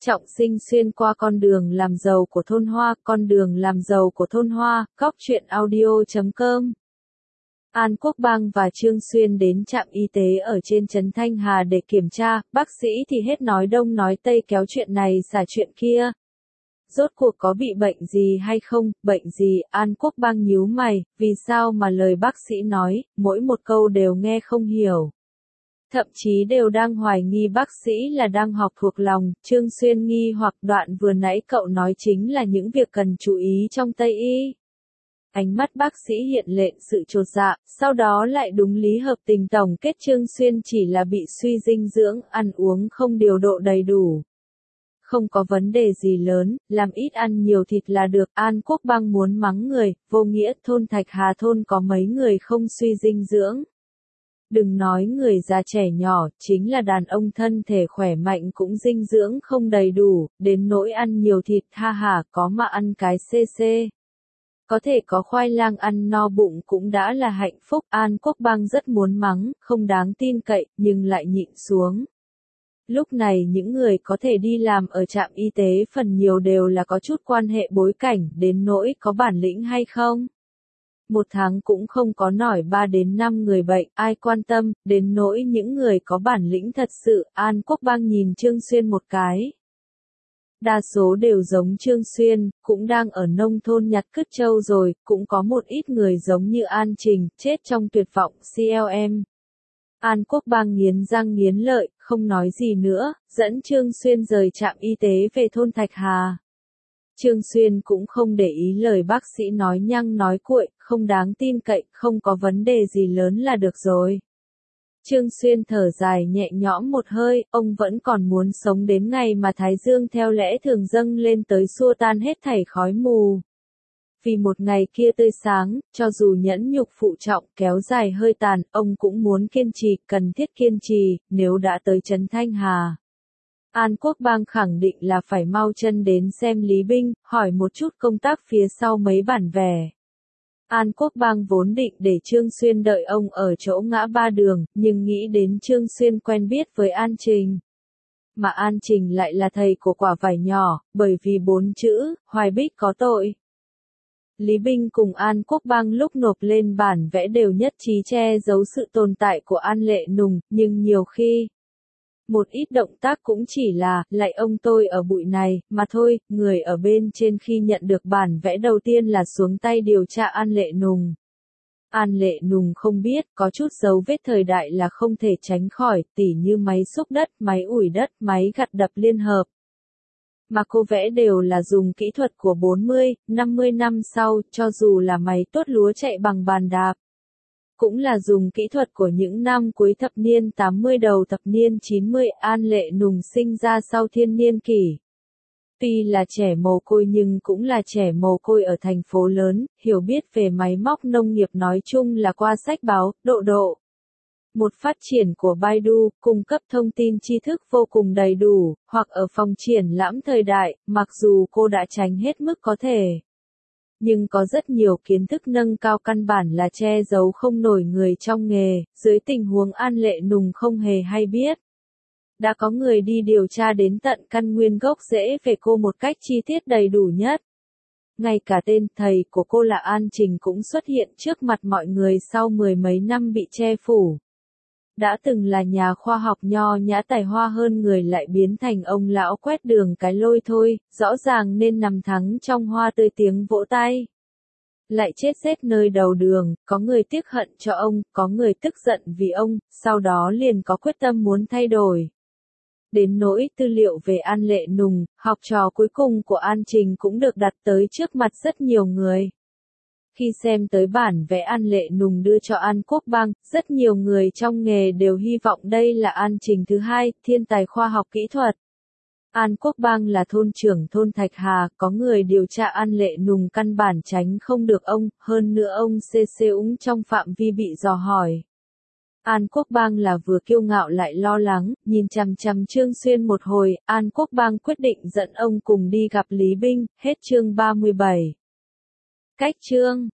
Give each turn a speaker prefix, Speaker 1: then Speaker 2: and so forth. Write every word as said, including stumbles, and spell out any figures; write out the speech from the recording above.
Speaker 1: Trọng Sinh xuyên qua con đường làm giàu của thôn Hoa, con đường làm giàu của thôn Hoa, góc truyện audio chấm com. An Quốc Bang và Trương Xuyên đến trạm y tế ở trên trấn Thanh Hà để kiểm tra, bác sĩ thì hết nói đông nói tây kéo chuyện này xả chuyện kia. Rốt cuộc có bị bệnh gì hay không, bệnh gì, An Quốc Bang nhíu mày, vì sao mà lời bác sĩ nói, mỗi một câu đều nghe không hiểu. Thậm chí đều đang hoài nghi bác sĩ là đang học thuộc lòng, Trương Xuyên nghi hoặc đoạn vừa nãy cậu nói chính là những việc cần chú ý trong Tây Y. Ánh mắt bác sĩ hiện lệ sự chột dạ, sau đó lại đúng lý hợp tình tổng kết Trương Xuyên chỉ là bị suy dinh dưỡng, ăn uống không điều độ đầy đủ. Không có vấn đề gì lớn, làm ít ăn nhiều thịt là được. An Quốc Bang muốn mắng người, vô nghĩa, thôn Thạch Hà thôn có mấy người không suy dinh dưỡng. Đừng nói người già trẻ nhỏ, chính là đàn ông thân thể khỏe mạnh cũng dinh dưỡng không đầy đủ, đến nỗi ăn nhiều thịt, ha ha, có mà ăn cái xê xê. Có thể có khoai lang ăn no bụng cũng đã là hạnh phúc. An Quốc Bang rất muốn mắng, không đáng tin cậy, nhưng lại nhịn xuống. Lúc này những người có thể đi làm ở trạm y tế phần nhiều đều là có chút quan hệ bối cảnh, đến nỗi có bản lĩnh hay không. Một tháng cũng không có nổi ba đến năm người bệnh, ai quan tâm, đến nỗi những người có bản lĩnh thật sự. An Quốc Bang nhìn Trương Xuyên một cái. Đa số đều giống Trương Xuyên, cũng đang ở nông thôn nhặt cứt trâu rồi, cũng có một ít người giống như An Trình, chết trong tuyệt vọng, xê lờ em. An Quốc Bang nghiến răng nghiến lợi, không nói gì nữa, dẫn Trương Xuyên rời trạm y tế về thôn Thạch Hà. Trương Xuyên cũng không để ý lời bác sĩ nói nhăng nói cuội, không đáng tin cậy, không có vấn đề gì lớn là được rồi. Trương Xuyên thở dài nhẹ nhõm một hơi, ông vẫn còn muốn sống đến ngày mà Thái Dương theo lẽ thường dâng lên tới xua tan hết thảy khói mù. Vì một ngày kia tươi sáng, cho dù nhẫn nhục phụ trọng, kéo dài hơi tàn, ông cũng muốn kiên trì, cần thiết kiên trì, nếu đã tới trấn Thanh Hà. An Quốc Bang khẳng định là phải mau chân đến xem Lý Binh, hỏi một chút công tác phía sau mấy bản vẽ. An Quốc Bang vốn định để Trương Xuyên đợi ông ở chỗ ngã ba đường, nhưng nghĩ đến Trương Xuyên quen biết với An Trình. Mà An Trình lại là thầy của quả vải nhỏ, bởi vì bốn chữ, Hoài Bích có tội. Lý Binh cùng An Quốc Bang lúc nộp lên bản vẽ đều nhất trí che giấu sự tồn tại của An Lệ Nùng, nhưng nhiều khi, một ít động tác cũng chỉ là, lại ông tôi ở bụi này, mà thôi, người ở bên trên khi nhận được bản vẽ đầu tiên là xuống tay điều tra An Lệ Nùng. An Lệ Nùng không biết, có chút dấu vết thời đại là không thể tránh khỏi, tỉ như máy xúc đất, máy ủi đất, máy gặt đập liên hợp. Mà cô vẽ đều là dùng kỹ thuật của bốn mươi, năm mươi năm sau, cho dù là máy tuốt lúa chạy bằng bàn đạp. Cũng là dùng kỹ thuật của những năm cuối thập niên tám mươi đầu thập niên chín mươi. An Lệ Nùng sinh ra sau thiên niên kỷ. Tuy là trẻ mồ côi nhưng cũng là trẻ mồ côi ở thành phố lớn, hiểu biết về máy móc nông nghiệp nói chung là qua sách báo, độ độ. Một phát triển của Baidu, cung cấp thông tin tri thức vô cùng đầy đủ, hoặc ở phòng triển lãm thời đại, mặc dù cô đã tránh hết mức có thể. Nhưng có rất nhiều kiến thức nâng cao căn bản là che giấu không nổi người trong nghề, dưới tình huống An Lệ Nùng không hề hay biết. Đã có người đi điều tra đến tận căn nguyên gốc rễ về cô một cách chi tiết đầy đủ nhất. Ngay cả tên thầy của cô là An Trình cũng xuất hiện trước mặt mọi người sau mười mấy năm bị che phủ. Đã từng là nhà khoa học nho nhã tài hoa hơn người lại biến thành ông lão quét đường cái lôi thôi, rõ ràng nên nằm thắng trong hoa tươi tiếng vỗ tay. Lại chết rét nơi đầu đường, có người tiếc hận cho ông, có người tức giận vì ông, sau đó liền có quyết tâm muốn thay đổi. Đến nỗi tư liệu về An Lệ Nùng, học trò cuối cùng của An Trình cũng được đặt tới trước mặt rất nhiều người. Khi xem tới bản vẽ An Lệ Nùng đưa cho An Quốc Bang, rất nhiều người trong nghề đều hy vọng đây là An Trình thứ hai, thiên tài khoa học kỹ thuật. An Quốc Bang là thôn trưởng thôn Thạch Hà, có người điều tra An Lệ Nùng căn bản tránh không được ông, hơn nữa ông xê xê úng trong phạm vi bị dò hỏi. An Quốc Bang là vừa kiêu ngạo lại lo lắng, nhìn chằm chằm Trương Xuyên một hồi, An Quốc Bang quyết định dẫn ông cùng đi gặp Lý Binh, hết chương ba mươi bảy. Cách chương